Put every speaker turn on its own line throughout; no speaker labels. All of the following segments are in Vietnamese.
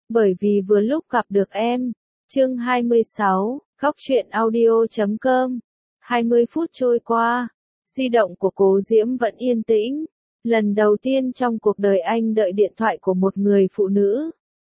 bởi vì vừa lúc gặp được em. Chương 26, Góc truyện audio.com. 20 phút trôi qua, di động của Cố Diễm vẫn yên tĩnh. Lần đầu tiên trong cuộc đời anh đợi điện thoại của một người phụ nữ.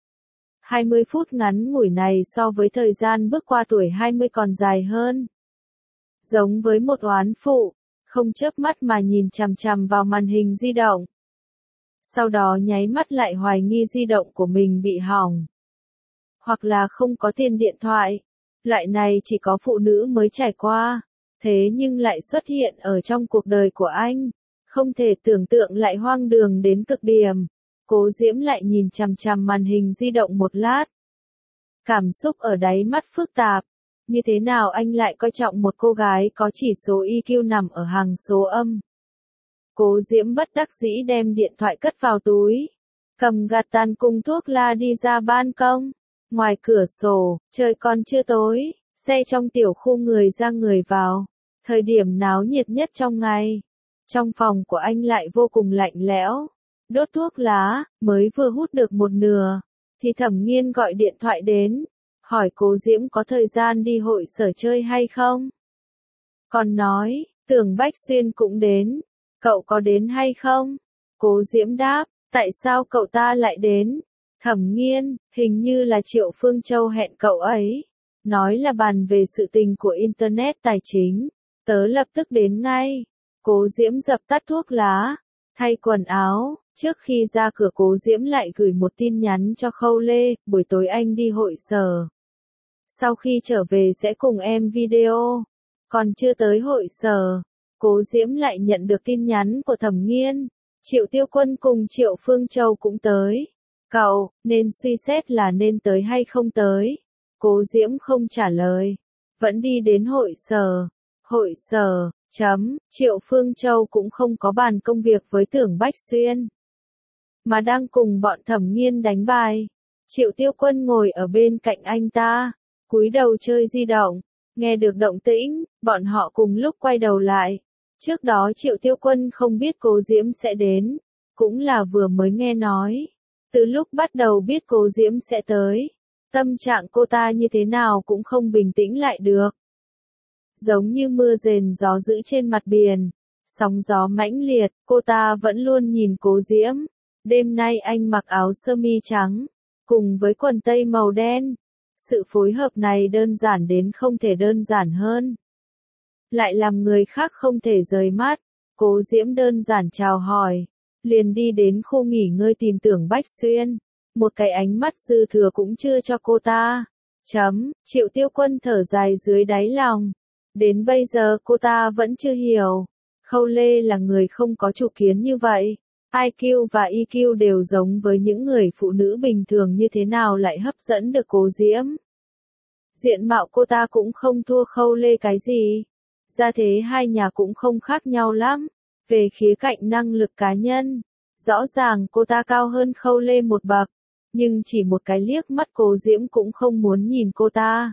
20 phút ngắn ngủi này so với thời gian bước qua tuổi 20 còn dài hơn. Giống với một oán phụ, không chớp mắt mà nhìn chằm chằm vào màn hình di động. Sau đó nháy mắt lại hoài nghi di động của mình bị hỏng. Hoặc là không có tiền điện thoại. Loại này chỉ có phụ nữ mới trải qua. Thế nhưng lại xuất hiện ở trong cuộc đời của anh. Không thể tưởng tượng lại hoang đường đến cực điểm. Cố Diễm lại nhìn chằm chằm màn hình di động một lát. Cảm xúc ở đáy mắt phức tạp. Như thế nào anh lại coi trọng một cô gái có chỉ số EQ nằm ở hàng số âm. Cố Diễm bất đắc dĩ đem điện thoại cất vào túi. Cầm gạt tàn cùng thuốc la đi ra ban công. Ngoài cửa sổ, trời còn chưa tối, xe trong tiểu khu người ra người vào. Thời điểm náo nhiệt nhất trong ngày. Trong phòng của anh lại vô cùng lạnh lẽo. Đốt thuốc lá, mới vừa hút được một nửa, thì Thẩm Nghiên gọi điện thoại đến, hỏi Cố Diễm có thời gian đi hội sở chơi hay không. Còn nói, Tưởng Bách Xuyên cũng đến, cậu có đến hay không? Cố Diễm đáp, tại sao cậu ta lại đến? Thẩm Nghiên, hình như là Triệu Phương Châu hẹn cậu ấy, nói là bàn về sự tình của Internet tài chính, tớ lập tức đến ngay. Cố Diễm dập tắt thuốc lá, thay quần áo. Trước khi ra cửa Cố Diễm lại gửi một tin nhắn cho Khâu Lê, buổi tối anh đi hội sở. Sau khi trở về sẽ cùng em video. Còn chưa tới hội sở, Cố Diễm lại nhận được tin nhắn của Thẩm Nghiên. Triệu Tiêu Quân cùng Triệu Phương Châu cũng tới. Cậu, nên suy xét là nên tới hay không tới. Cố Diễm không trả lời. Vẫn đi đến hội sở. Hội sở, Triệu Phương Châu cũng không có bàn công việc với Tưởng Bách Xuyên. Mà đang cùng bọn Thẩm Nghiên đánh bài. Triệu Tiêu Quân ngồi ở bên cạnh anh ta, cúi đầu chơi di động. Nghe được động tĩnh, bọn họ cùng lúc quay đầu lại. Trước đó Triệu Tiêu Quân không biết Cố Diễm sẽ đến, cũng là vừa mới nghe nói. Từ lúc bắt đầu biết Cố Diễm sẽ tới, tâm trạng cô ta như thế nào cũng không bình tĩnh lại được. Giống như mưa rền gió dữ trên mặt biển, sóng gió mãnh liệt, cô ta vẫn luôn nhìn Cố Diễm. Đêm nay anh mặc áo sơ mi trắng, cùng với quần tây màu đen. Sự phối hợp này đơn giản đến không thể đơn giản hơn. Lại làm người khác không thể rời mắt. Cố Diễm đơn giản chào hỏi, liền đi đến khu nghỉ ngơi tìm Tưởng Bách Xuyên. Một cái ánh mắt dư thừa cũng chưa cho cô ta. Triệu Tiêu Quân thở dài dưới đáy lòng. Đến bây giờ cô ta vẫn chưa hiểu. Khâu Lê là người không có chủ kiến như vậy. IQ và EQ đều giống với những người phụ nữ bình thường như thế nào lại hấp dẫn được Cố Diễm. Diện mạo cô ta cũng không thua Khâu Lê cái gì. Gia thế hai nhà cũng không khác nhau lắm. Về khía cạnh năng lực cá nhân, rõ ràng cô ta cao hơn Khâu Lê một bậc. Nhưng chỉ một cái liếc mắt Cố Diễm cũng không muốn nhìn cô ta.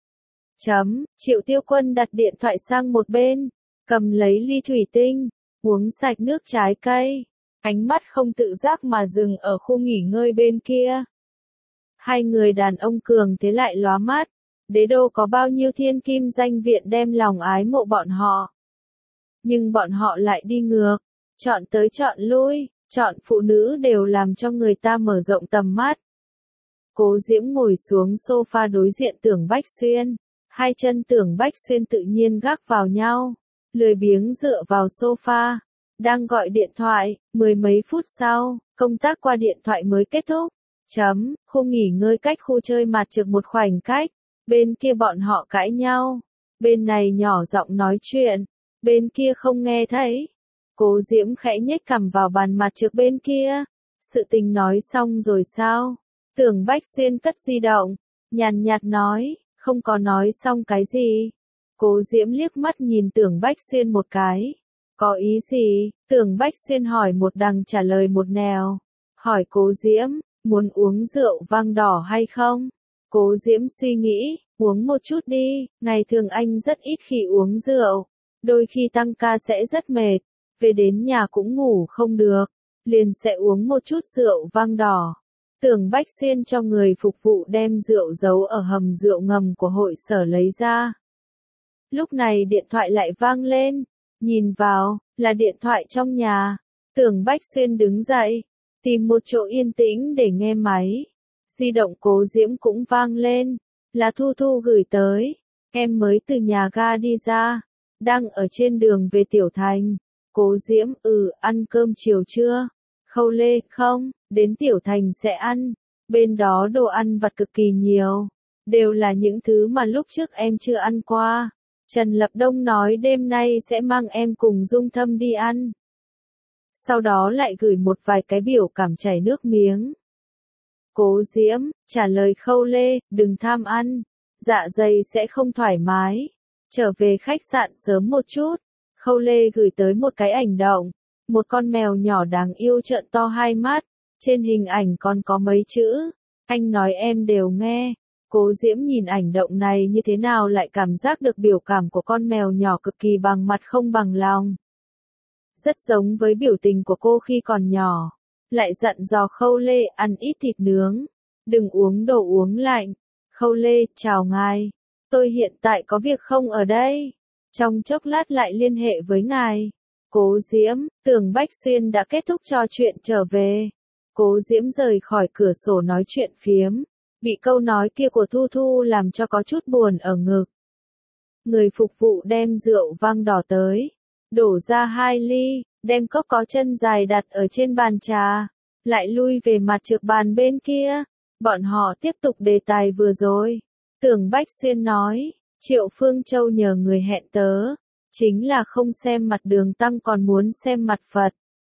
Triệu Tiêu Quân đặt điện thoại sang một bên, cầm lấy ly thủy tinh, uống sạch nước trái cây. Ánh mắt không tự giác mà dừng ở khu nghỉ ngơi bên kia. Hai người đàn ông cường thế lại lóa mắt. Đế đô có bao nhiêu thiên kim danh viện đem lòng ái mộ bọn họ. Nhưng bọn họ lại đi ngược. Chọn tới chọn lui, chọn phụ nữ đều làm cho người ta mở rộng tầm mắt. Cố Diễm ngồi xuống sofa đối diện Tưởng Bách Xuyên. Hai chân Tưởng Bách Xuyên tự nhiên gác vào nhau. Lười biếng dựa vào sofa. Đang gọi điện thoại, mười mấy phút sau, công tác qua điện thoại mới kết thúc. Khu nghỉ ngơi cách khu chơi mặt trượt một khoảnh cách. Bên kia bọn họ cãi nhau. Bên này nhỏ giọng nói chuyện. Bên kia không nghe thấy. Cố Diễm khẽ nhếch cằm vào bàn mặt trượt bên kia. Sự tình nói xong rồi sao? Tưởng Bách Xuyên cất di động. Nhàn nhạt nói, không có nói xong cái gì. Cố Diễm liếc mắt nhìn Tưởng Bách Xuyên một cái. Có ý gì? Tưởng Bách Xuyên hỏi một đằng trả lời một nẻo. Hỏi Cố Diễm, muốn uống rượu vang đỏ hay không? Cố Diễm suy nghĩ, uống một chút đi, ngày thường anh rất ít khi uống rượu. Đôi khi tăng ca sẽ rất mệt, về đến nhà cũng ngủ không được, liền sẽ uống một chút rượu vang đỏ. Tưởng Bách Xuyên cho người phục vụ đem rượu giấu ở hầm rượu ngầm của hội sở lấy ra. Lúc này điện thoại lại vang lên, nhìn vào, là điện thoại trong nhà. Tưởng Bách Xuyên đứng dậy, tìm một chỗ yên tĩnh để nghe máy. Di động Cố Diễm cũng vang lên, là Thu Thu gửi tới. Em mới từ nhà ga đi ra, đang ở trên đường về Tiểu Thành. Cố Diễm, ăn cơm chiều chưa? Khâu Lê, không, đến Tiểu Thành sẽ ăn. Bên đó đồ ăn vặt cực kỳ nhiều, đều là những thứ mà lúc trước em chưa ăn qua. Trần Lập Đông nói đêm nay sẽ mang em cùng Dung Thâm đi ăn. Sau đó lại gửi một vài cái biểu cảm chảy nước miếng. Cố Diễm, trả lời Khâu Lê, đừng tham ăn, dạ dày sẽ không thoải mái. Trở về khách sạn sớm một chút. Khâu Lê gửi tới một cái ảnh động, một con mèo nhỏ đáng yêu trợn to hai mắt, trên hình ảnh còn có mấy chữ, anh nói em đều nghe. Cố Diễm nhìn ảnh động này như thế nào lại cảm giác được biểu cảm của con mèo nhỏ cực kỳ bằng mặt không bằng lòng. Rất giống với biểu tình của cô khi còn nhỏ. Lại dặn dò Khâu Lê ăn ít thịt nướng, đừng uống đồ uống lạnh. Khâu Lê, chào ngài, tôi hiện tại có việc không ở đây, trong chốc lát lại liên hệ với ngài. Cố Diễm, Tưởng Bách Xuyên đã kết thúc trò chuyện trở về. Cố Diễm rời khỏi cửa sổ nói chuyện phiếm, bị câu nói kia của Thu Thu làm cho có chút buồn ở ngực. Người phục vụ đem rượu vang đỏ tới, đổ ra 2 ly, đem cốc có chân dài đặt ở trên bàn trà, lại lui về mặt trược bàn bên kia. Bọn họ tiếp tục đề tài vừa rồi. Tưởng Bách Xuyên nói, Triệu Phương Châu nhờ người hẹn tớ, chính là không xem mặt Đường Tăng còn muốn xem mặt Phật.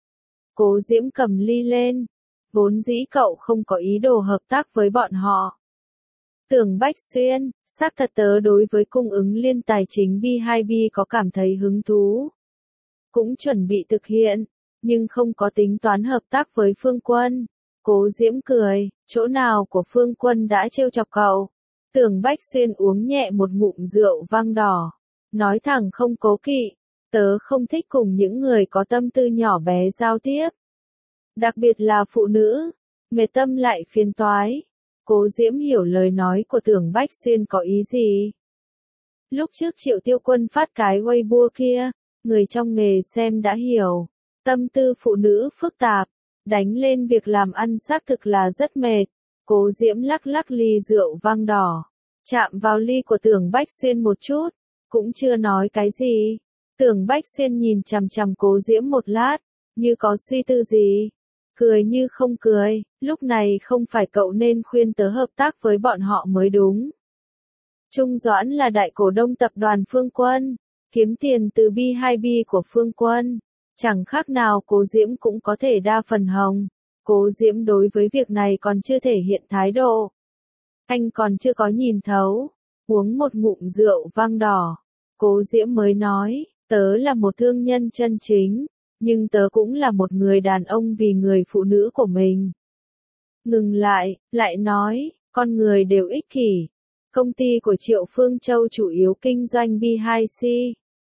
Cố Diễm cầm ly lên, vốn dĩ cậu không có ý đồ hợp tác với bọn họ. Tưởng Bách Xuyên, xác thật tớ đối với cung ứng liên tài chính B2B có cảm thấy hứng thú. Cũng chuẩn bị thực hiện, nhưng không có tính toán hợp tác với Phương Quân. Cố Diễm cười, chỗ nào của Phương Quân đã trêu chọc cậu? Tưởng Bách Xuyên uống nhẹ một ngụm rượu vang đỏ, nói thẳng không cố kỵ, tớ không thích cùng những người có tâm tư nhỏ bé giao tiếp. Đặc biệt là phụ nữ, mệt tâm lại phiền toái. Cố Diễm hiểu lời nói của Tưởng Bách Xuyên có ý gì. Lúc trước Triệu Tiêu Quân phát cái Weibo kia, người trong nghề xem đã hiểu. Tâm tư phụ nữ phức tạp, đánh lên việc làm ăn xác thực là rất mệt. Cố Diễm lắc lắc ly rượu vang đỏ, chạm vào ly của Tưởng Bách Xuyên một chút, cũng chưa nói cái gì. Tưởng Bách Xuyên nhìn chằm chằm Cố Diễm một lát, như có suy tư gì. Cười như không cười, lúc này không phải cậu nên khuyên tớ hợp tác với bọn họ mới đúng. Trung Doãn là đại cổ đông tập đoàn Phương Quân, kiếm tiền từ B2B của Phương Quân. Chẳng khác nào Cố Diễm cũng có thể đa phần hồng. Cố Diễm đối với việc này còn chưa thể hiện thái độ. Anh còn chưa có nhìn thấu. Uống một ngụm rượu vang đỏ. Cố Diễm mới nói, tớ là một thương nhân chân chính, nhưng tớ cũng là một người đàn ông vì người phụ nữ của mình. Ngừng lại nói, con người đều ích kỷ. Công ty của Triệu Phương Châu chủ yếu kinh doanh B2C.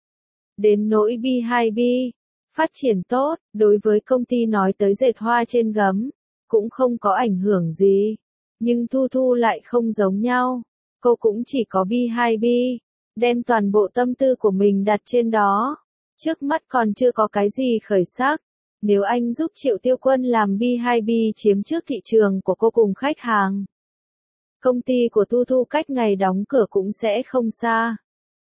Đến nỗi B2B, phát triển tốt, đối với công ty nói tới dệt hoa trên gấm, cũng không có ảnh hưởng gì. Nhưng Thu Thu lại không giống nhau, cô cũng chỉ có B2B, đem toàn bộ tâm tư của mình đặt trên đó. Trước mắt còn chưa có cái gì khởi sắc. Nếu anh giúp Triệu Tiêu Quân làm B2B chiếm trước thị trường của cô cùng khách hàng, công ty của Thu Thu cách ngày đóng cửa cũng sẽ không xa.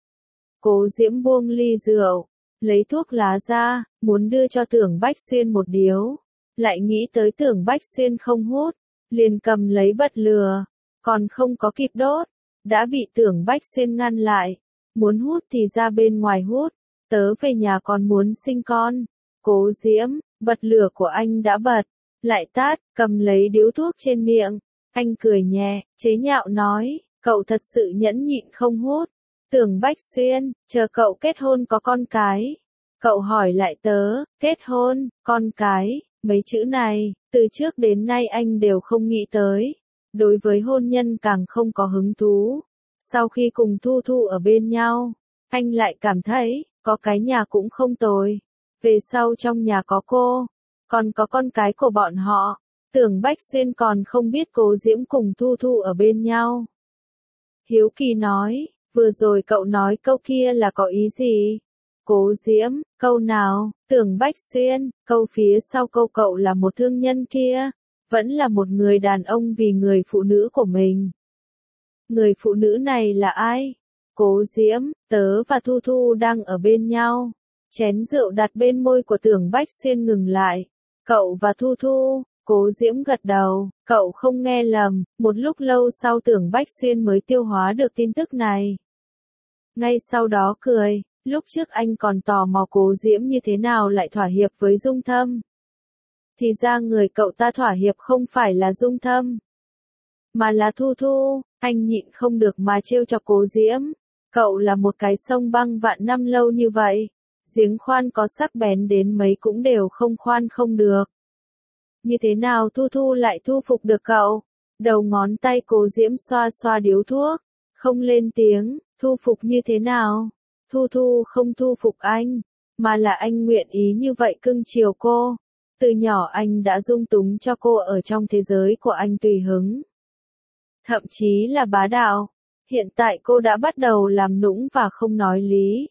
Cố Diễm buông ly rượu, lấy thuốc lá ra, muốn đưa cho Tưởng Bách Xuyên một điếu. Lại nghĩ tới Tưởng Bách Xuyên không hút, liền cầm lấy bật lửa, còn không có kịp đốt, đã bị Tưởng Bách Xuyên ngăn lại. Muốn hút thì ra bên ngoài hút, tớ về nhà còn muốn sinh con. Cố Diễm, bật lửa của anh đã bật, lại tắt, cầm lấy điếu thuốc trên miệng. Anh cười nhẹ, chế nhạo nói, cậu thật sự nhẫn nhịn không hút. Tưởng Bách Xuyên, chờ cậu kết hôn có con cái. Cậu hỏi lại tớ, kết hôn, con cái, mấy chữ này, từ trước đến nay anh đều không nghĩ tới. Đối với hôn nhân càng không có hứng thú. Sau khi cùng Thu Thu ở bên nhau, anh lại cảm thấy, có cái nhà cũng không tồi. Về sau trong nhà có cô, còn có con cái của bọn họ, Tưởng Bách Xuyên còn không biết Cố Diễm cùng Thu Thu ở bên nhau. Hiếu kỳ nói, vừa rồi cậu nói câu kia là có ý gì? Cố Diễm, câu nào? Tưởng Bách Xuyên, câu phía sau câu cậu là một thương nhân kia, vẫn là một người đàn ông vì người phụ nữ của mình. Người phụ nữ này là ai? Cố Diễm, tớ và Thu Thu đang ở bên nhau. Chén rượu đặt bên môi của Tưởng Bách Xuyên ngừng lại. Cậu và Thu Thu, Cố Diễm gật đầu, cậu không nghe lầm, một lúc lâu sau Tưởng Bách Xuyên mới tiêu hóa được tin tức này. Ngay sau đó cười, lúc trước anh còn tò mò Cố Diễm như thế nào lại thỏa hiệp với Dung Thâm. Thì ra người cậu ta thỏa hiệp không phải là Dung Thâm, mà là Thu Thu, anh nhịn không được mà trêu chọc Cố Diễm. Cậu là một cái sông băng vạn năm lâu như vậy, giếng khoan có sắc bén đến mấy cũng đều không khoan không được. Như thế nào Thu Thu lại thu phục được cậu? Đầu ngón tay Cố Diễm xoa xoa điếu thuốc, không lên tiếng, thu phục như thế nào? Thu Thu không thu phục anh, mà là anh nguyện ý như vậy cưng chiều cô. Từ nhỏ anh đã dung túng cho cô ở trong thế giới của anh tùy hứng. Thậm chí là bá đạo. Hiện tại cô đã bắt đầu làm nũng và không nói lý.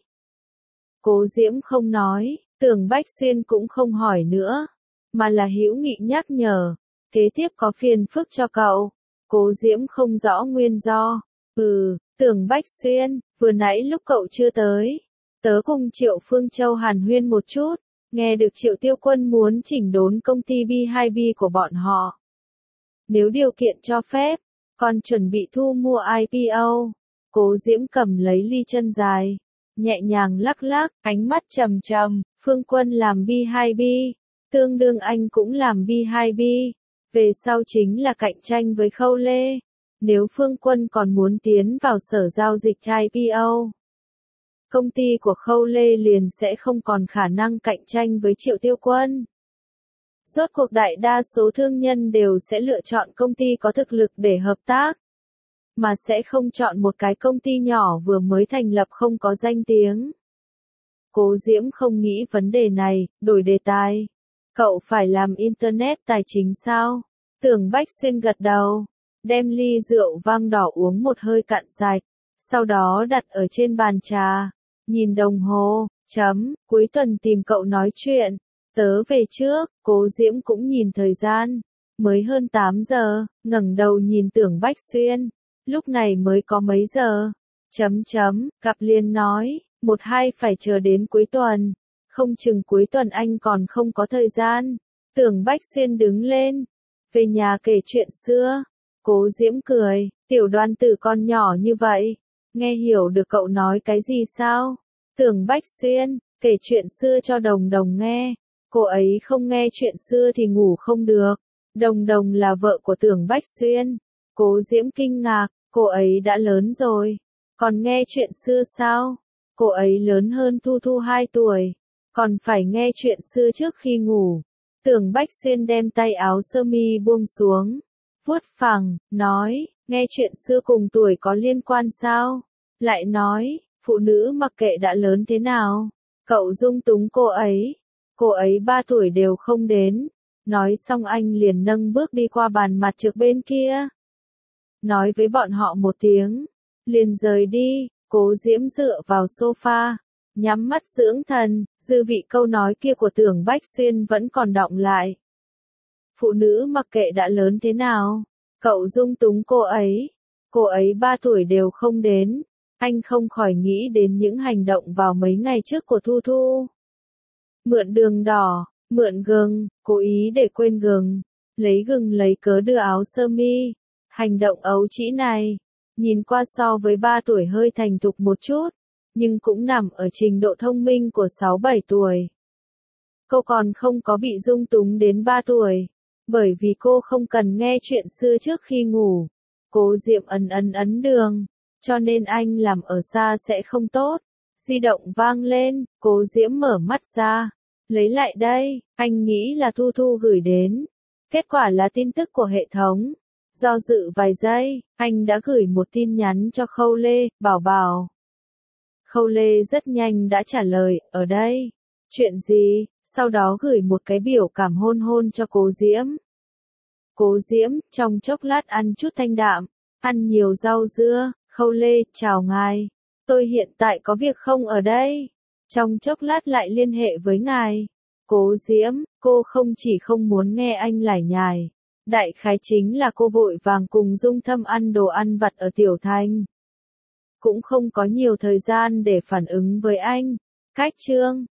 Cố Diễm không nói, Tưởng Bách Xuyên cũng không hỏi nữa, mà là hữu nghị nhắc nhở. Kế tiếp có phiền phức cho cậu. Cố Diễm không rõ nguyên do. Tưởng Bách Xuyên, vừa nãy lúc cậu chưa tới, tớ cùng Triệu Phương Châu hàn huyên một chút, nghe được Triệu Tiêu Quân muốn chỉnh đốn công ty B2B của bọn họ. Nếu điều kiện cho phép, còn chuẩn bị thu mua IPO. Cố Diễm cầm lấy ly chân dài, nhẹ nhàng lắc lắc, ánh mắt trầm trầm, Phương Quân làm B2B, tương đương anh cũng làm B2B, về sau chính là cạnh tranh với Khâu Lê. Nếu Phương Quân còn muốn tiến vào sở giao dịch IPO, công ty của Khâu Lê liền sẽ không còn khả năng cạnh tranh với Triệu Tiêu Quân. Rốt cuộc đại đa số thương nhân đều sẽ lựa chọn công ty có thực lực để hợp tác, mà sẽ không chọn một cái công ty nhỏ vừa mới thành lập không có danh tiếng. Cố Diễm không nghĩ vấn đề này, đổi đề tài. Cậu phải làm Internet tài chính sao? Tưởng Bách Xuyên gật đầu, đem ly rượu vang đỏ uống một hơi cạn sạch, sau đó đặt ở trên bàn trà, nhìn đồng hồ, cuối tuần tìm cậu nói chuyện. Tớ về trước, Cố Diễm cũng nhìn thời gian, mới hơn 8 giờ, ngẩng đầu nhìn Tưởng Bách Xuyên, lúc này mới có mấy giờ, gặp liền nói, 1-2 phải chờ đến cuối tuần, không chừng cuối tuần anh còn không có thời gian. Tưởng Bách Xuyên đứng lên, về nhà kể chuyện xưa. Cố Diễm cười, Tiểu Đoan Tử con nhỏ như vậy, nghe hiểu được cậu nói cái gì sao? Tưởng Bách Xuyên, kể chuyện xưa cho Đồng Đồng nghe. Cô ấy không nghe chuyện xưa thì ngủ không được. Đồng Đồng là vợ của Tưởng Bách Xuyên. Cố Diễm kinh ngạc, cô ấy đã lớn rồi, còn nghe chuyện xưa sao? Cô ấy lớn hơn Thu Thu 2 tuổi, còn phải nghe chuyện xưa trước khi ngủ. Tưởng Bách Xuyên đem tay áo sơ mi buông xuống, vuốt phẳng, nói, nghe chuyện xưa cùng tuổi có liên quan sao? Lại nói, phụ nữ mặc kệ đã lớn thế nào, cậu dung túng cô ấy 3 tuổi đều không đến. Nói xong anh liền nâng bước đi qua bàn mặt trược bên kia. Nói với bọn họ một tiếng, liền rời đi. Cố Diễm dựa vào sofa, nhắm mắt dưỡng thần, dư vị câu nói kia của Tưởng Bách Xuyên vẫn còn đọng lại. Phụ nữ mặc kệ đã lớn thế nào, cậu dung túng cô ấy 3 tuổi đều không đến. Anh không khỏi nghĩ đến những hành động vào mấy ngày trước của Thu Thu. Mượn đường đỏ, mượn gừng, cố ý để quên gừng, lấy gừng lấy cớ đưa áo sơ mi. Hành động ấu trĩ này, nhìn qua so với 3 tuổi hơi thành thục một chút, nhưng cũng nằm ở trình độ thông minh của 6-7 tuổi. Cô còn không có bị dung túng đến 3 tuổi, bởi vì cô không cần nghe chuyện xưa trước khi ngủ. Cố Diệm ấn đường, cho nên anh làm ở xa sẽ không tốt. Di động vang lên, Cố Diễm mở mắt ra, lấy lại đây, anh nghĩ là Thu Thu gửi đến. Kết quả là tin tức của hệ thống. Do dự vài giây, anh đã gửi một tin nhắn cho Khâu Lê, bảo. Khâu Lê rất nhanh đã trả lời, ở đây. Chuyện gì? Sau đó gửi một cái biểu cảm hôn cho Cố Diễm. Cố Diễm, trong chốc lát ăn chút thanh đạm, ăn nhiều rau dưa. Khâu Lê, chào ngài. Tôi hiện tại có việc không ở đây. Trong chốc lát lại liên hệ với ngài. Cố Diễm, cô không chỉ không muốn nghe anh lải nhải. Đại khái chính là cô vội vàng cùng Dung Thâm ăn đồ ăn vặt ở Tiểu Thành. Cũng không có nhiều thời gian để phản ứng với anh. Cách chương